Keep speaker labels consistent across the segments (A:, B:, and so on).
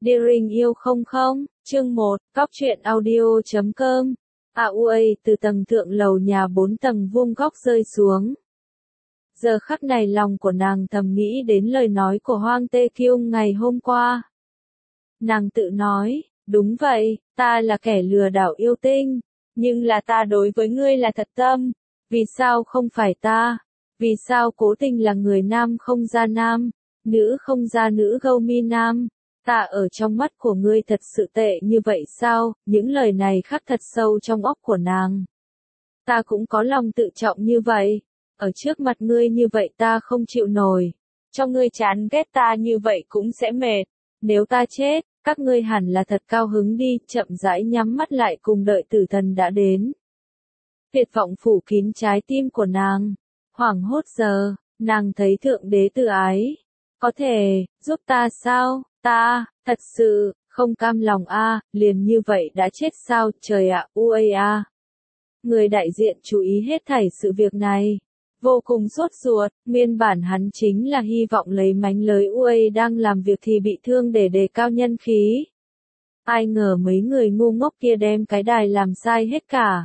A: Deering yêu không không, chương 1, Cóc truyện audio.com. AUA từ tầng thượng lầu nhà 4 tầng vuông góc rơi xuống. Giờ khắc này lòng của nàng thầm nghĩ đến lời nói của Hoang Tê Kyung ngày hôm qua. Nàng tự nói, đúng vậy, ta là kẻ lừa đảo yêu tinh, nhưng là ta đối với ngươi là thật tâm, vì sao không phải ta? Vì sao cố tình là người nam không ra nam, nữ không ra nữ gâu mi nam? Ta ở trong mắt của ngươi thật sự tệ như vậy sao? Những lời này khắc thật sâu trong óc của nàng. Ta cũng có lòng tự trọng như vậy. Ở trước mặt ngươi như vậy ta không chịu nổi. Cho ngươi chán ghét ta như vậy cũng sẽ mệt. Nếu ta chết, các ngươi hẳn là thật cao hứng đi, chậm rãi nhắm mắt lại cùng đợi tử thần đã đến. Tuyệt vọng phủ kín trái tim của nàng. Hoảng hốt giờ, nàng thấy Thượng Đế từ ái. Có thể, giúp ta sao? Ta, thật sự, không cam lòng liền như vậy đã chết sao, trời ạ, UA. Người đại diện chú ý hết thảy sự việc này. Vô cùng sốt ruột, nguyên bản hắn chính là hy vọng lấy mánh lới UA đang làm việc thì bị thương để đề cao nhân khí. Ai ngờ mấy người ngu ngốc kia đem cái đài làm sai hết cả.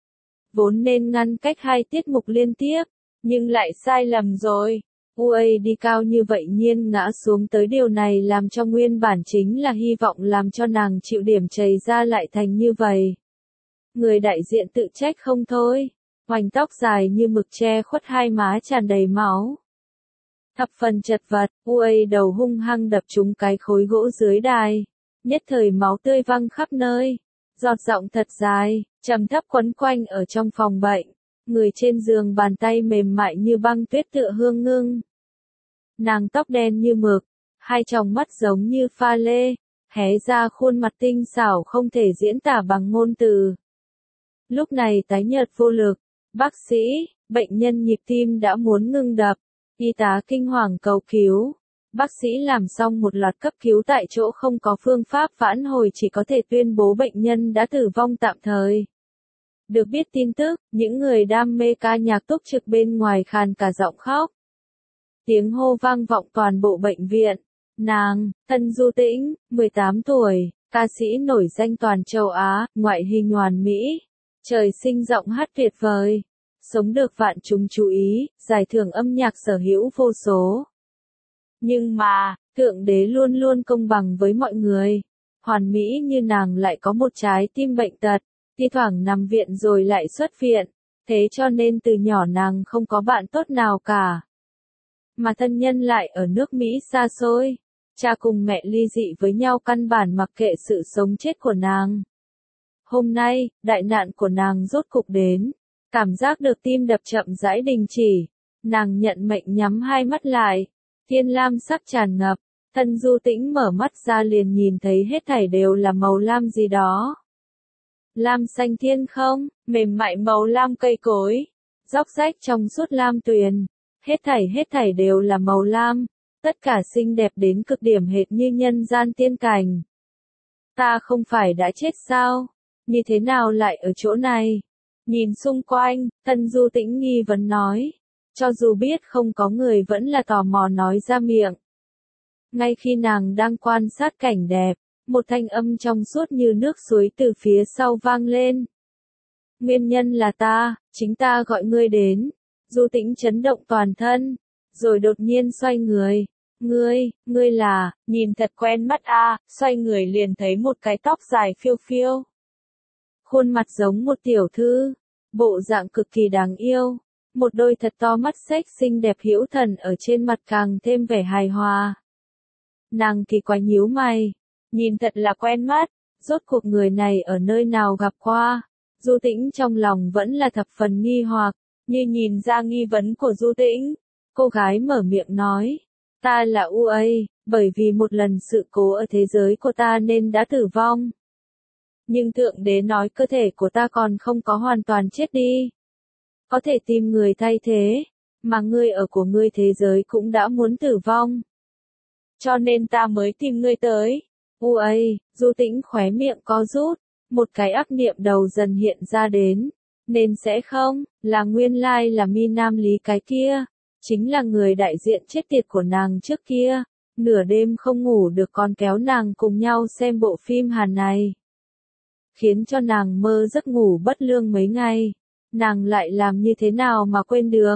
A: Vốn nên ngăn cách 2 tiết mục liên tiếp, nhưng lại sai lầm rồi. UA đi cao như vậy nhiên ngã xuống tới điều này làm cho nguyên bản chính là hy vọng làm cho nàng chịu điểm chày ra lại thành như vậy. Người đại diện tự trách không thôi, hoành tóc dài như mực che khuất 2 má tràn đầy máu. Thập phần chật vật, UA đầu hung hăng đập trúng cái khối gỗ dưới đài, nhất thời máu tươi văng khắp nơi, giọt giọng thật dài, trầm thấp quấn quanh ở trong phòng bệnh. Người trên giường bàn tay mềm mại như băng tuyết tựa hương ngưng. Nàng tóc đen như mực, 2 tròng mắt giống như pha lê, hé ra khuôn mặt tinh xảo không thể diễn tả bằng ngôn từ. Lúc này tái nhợt vô lực, bác sĩ, bệnh nhân nhịp tim đã muốn ngưng đập, y tá kinh hoàng cầu cứu. Bác sĩ làm xong một loạt cấp cứu tại chỗ không có phương pháp vãn hồi chỉ có thể tuyên bố bệnh nhân đã tử vong tạm thời. Được biết tin tức, những người đam mê ca nhạc túc trực bên ngoài khàn cả giọng khóc. Tiếng hô vang vọng toàn bộ bệnh viện. Nàng, Tân Du Tĩnh, 18 tuổi, ca sĩ nổi danh toàn châu Á, ngoại hình hoàn mỹ, trời sinh giọng hát tuyệt vời, sống được vạn chúng chú ý, giải thưởng âm nhạc sở hữu vô số. Nhưng mà, Thượng Đế luôn luôn công bằng với mọi người. Hoàn mỹ như nàng lại có một trái tim bệnh tật, thi thoảng nằm viện rồi lại xuất viện, thế cho nên từ nhỏ nàng không có bạn tốt nào cả. Mà thân nhân lại ở nước Mỹ xa xôi, cha cùng mẹ ly dị với nhau căn bản mặc kệ sự sống chết của nàng. Hôm nay, đại nạn của nàng rốt cục đến, cảm giác được tim đập chậm rãi đình chỉ, nàng nhận mệnh nhắm 2 mắt lại, thiên lam sắc tràn ngập, Tân Du Tĩnh mở mắt ra liền nhìn thấy hết thảy đều là màu lam gì đó. Lam xanh thiên không, mềm mại màu lam cây cối, róc rách trong suốt lam tuyền, hết thảy đều là màu lam, tất cả xinh đẹp đến cực điểm hệt như nhân gian tiên cảnh. Ta không phải đã chết sao? Như thế nào lại ở chỗ này? Nhìn xung quanh, Tân Du Tĩnh nghi vấn nói, cho dù biết không có người vẫn là tò mò nói ra miệng. Ngay khi nàng đang quan sát cảnh đẹp, một thanh âm trong suốt như nước suối từ phía sau vang lên. Nguyên nhân là ta, chính ta gọi ngươi đến. Du Tĩnh chấn động toàn thân, rồi đột nhiên xoay người. Ngươi là, nhìn thật quen mắt xoay người liền thấy một cái tóc dài phiêu phiêu. Khuôn mặt giống một tiểu thư, bộ dạng cực kỳ đáng yêu, một đôi thật to mắt xếch xinh đẹp hữu thần ở trên mặt càng thêm vẻ hài hòa. Nàng kỳ quái nhíu mày, nhìn thật là quen mắt, rốt cuộc người này ở nơi nào gặp qua. Du Tĩnh trong lòng vẫn là thập phần nghi hoặc, như nhìn ra nghi vấn của Du Tĩnh, cô gái mở miệng nói, ta là UA, bởi vì một lần sự cố ở thế giới của ta nên đã tử vong. Nhưng Thượng Đế nói cơ thể của ta còn không có hoàn toàn chết đi. Có thể tìm người thay thế, mà ngươi ở của ngươi thế giới cũng đã muốn tử vong. Cho nên ta mới tìm ngươi tới. UA, Du Tĩnh khóe miệng co rút, một cái ác niệm đầu dần hiện ra đến. Nên sẽ không, là nguyên lai là Mi Nam Lý cái kia, chính là người đại diện chết tiệt của nàng trước kia. nửa đêm không ngủ được còn kéo nàng cùng nhau xem bộ phim Hàn này. Khiến cho nàng mơ giấc ngủ bất lương mấy ngày. Nàng lại làm như thế nào mà quên được?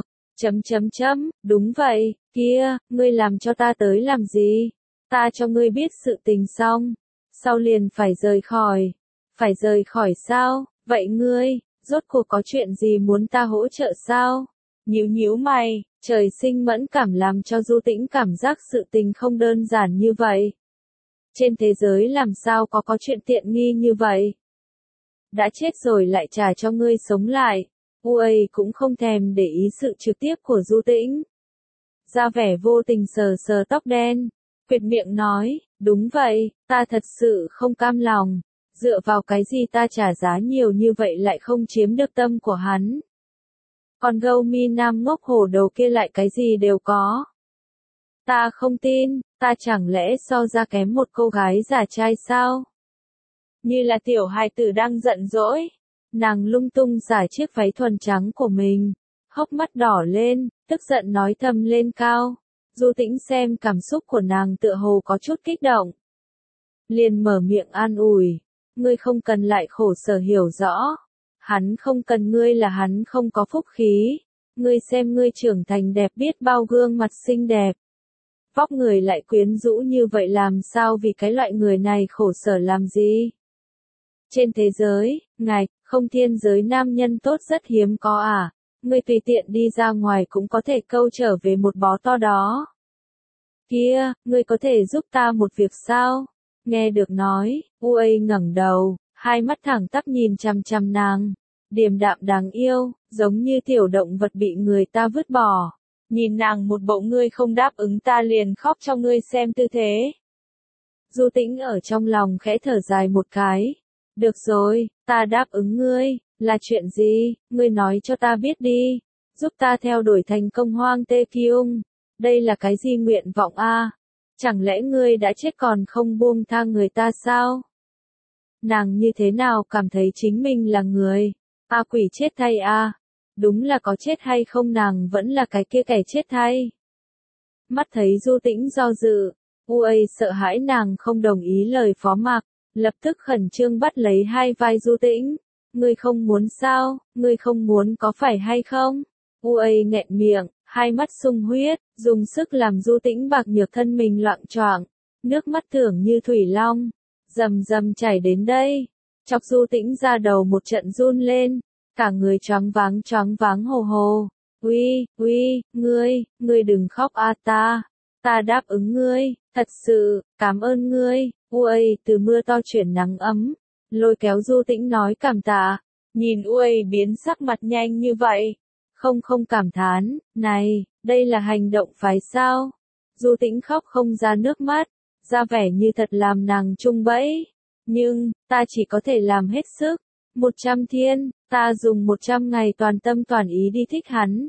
A: Đúng vậy, kia, ngươi làm cho ta tới làm gì? Ta cho ngươi biết sự tình xong, sau liền phải rời khỏi. Phải rời khỏi sao? Vậy ngươi, rốt cuộc có chuyện gì muốn ta hỗ trợ sao? Nhíu mày, trời sinh mẫn cảm làm cho Du Tĩnh cảm giác sự tình không đơn giản như vậy. Trên thế giới làm sao có chuyện tiện nghi như vậy? Đã chết rồi lại trả cho ngươi sống lại. Uầy cũng không thèm để ý sự trực tiếp của Du Tĩnh. Ra vẻ vô tình sờ sờ tóc đen, quệt miệng nói, đúng vậy, ta thật sự không cam lòng. Dựa vào cái gì ta trả giá nhiều như vậy lại không chiếm được tâm của hắn? Còn gâu mi nam ngốc hổ đầu kia lại cái gì đều có. Ta không tin, ta chẳng lẽ so ra kém một cô gái giả trai sao? Như là tiểu hài tử đang giận dỗi. Nàng lung tung xả chiếc váy thuần trắng của mình, hốc mắt đỏ lên, tức giận nói thầm lên cao. Du Tĩnh xem cảm xúc của nàng tựa hồ có chút kích động. Liền mở miệng an ủi, ngươi không cần lại khổ sở hiểu rõ. Hắn không cần ngươi là hắn không có phúc khí. Ngươi xem ngươi trưởng thành đẹp biết bao gương mặt xinh đẹp. Vóc người lại quyến rũ như vậy làm sao vì cái loại người này khổ sở làm gì? Trên thế giới, ngài, không thiên giới nam nhân tốt rất hiếm có à, ngươi tùy tiện đi ra ngoài cũng có thể câu trở về một bó to đó. Kia, ngươi có thể giúp ta một việc sao? Nghe được nói, Uây ngẩng đầu, hai mắt thẳng tắp nhìn chằm chằm nàng, điềm đạm đáng yêu, giống như tiểu động vật bị người ta vứt bỏ. Nhìn nàng một bộ ngươi không đáp ứng ta liền khóc cho ngươi xem tư thế. Du Tĩnh ở trong lòng khẽ thở dài một cái. Được rồi, ta đáp ứng ngươi, là chuyện gì, ngươi nói cho ta biết đi, giúp ta theo đuổi thành công Hoang Tê Kiung. Đây là cái gì nguyện vọng a? Chẳng lẽ ngươi đã chết còn không buông tha người ta sao? Nàng như thế nào cảm thấy chính mình là người? Quỷ chết thay a. Đúng là có chết hay không nàng vẫn là cái kia kẻ chết thay. Mắt thấy Du Tĩnh do dự, Uây sợ hãi nàng không đồng ý lời Phó Mạc. Lập tức khẩn trương bắt lấy hai vai Du Tĩnh. Ngươi không muốn sao, ngươi không muốn có phải hay không? Uây nghẹn miệng, hai mắt sung huyết, dùng sức làm Du Tĩnh bạc nhược thân mình loạng choạng, nước mắt tưởng như thủy long, rầm rầm chảy đến đây, chọc Du Tĩnh ra đầu một trận run lên, cả người choáng váng hồ hồ. Uy, ngươi đừng khóc ta đáp ứng ngươi, thật sự, cảm ơn ngươi. Uây từ mưa to chuyển nắng ấm, lôi kéo Du Tĩnh nói cảm tạ, nhìn Uây biến sắc mặt nhanh như vậy, không cảm thán, này, đây là hành động phái sao? Du Tĩnh khóc không ra nước mắt, ra vẻ như thật làm nàng chung bẫy, nhưng, ta chỉ có thể làm hết sức, 100 thiên, ta dùng 100 ngày toàn tâm toàn ý đi thích hắn.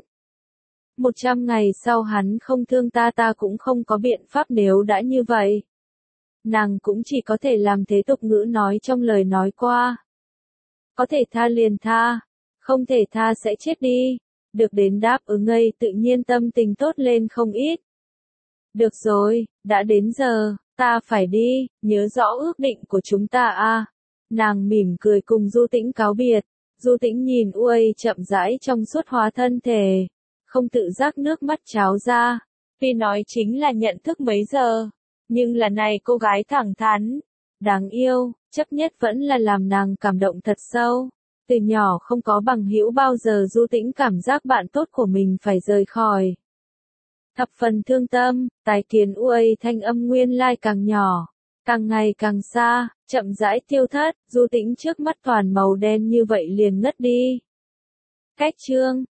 A: 100 ngày sau hắn không thương ta cũng không có biện pháp nếu đã như vậy. Nàng cũng chỉ có thể làm thế tục ngữ nói trong lời nói qua. Có thể tha liền tha, không thể tha sẽ chết đi. Được đến đáp ứng ngây tự nhiên tâm tình tốt lên không ít. Được rồi, đã đến giờ, ta phải đi, nhớ rõ ước định của chúng ta a. Nàng mỉm cười cùng Du Tĩnh cáo biệt. Du Tĩnh nhìn Uây chậm rãi trong suốt hóa thân thể, không tự giác nước mắt tráo ra. Tuy nói chính là nhận thức mấy giờ. Nhưng lần này cô gái thẳng thắn, đáng yêu, chấp nhất vẫn là làm nàng cảm động thật sâu. Từ nhỏ không có bằng hữu bao giờ Du Tĩnh cảm giác bạn tốt của mình phải rời khỏi. Thập phần thương tâm, tài kiến Uây thanh âm nguyên lai càng nhỏ, càng ngày càng xa, chậm rãi tiêu thất, Du Tĩnh trước mắt toàn màu đen như vậy liền ngất đi. Cách chương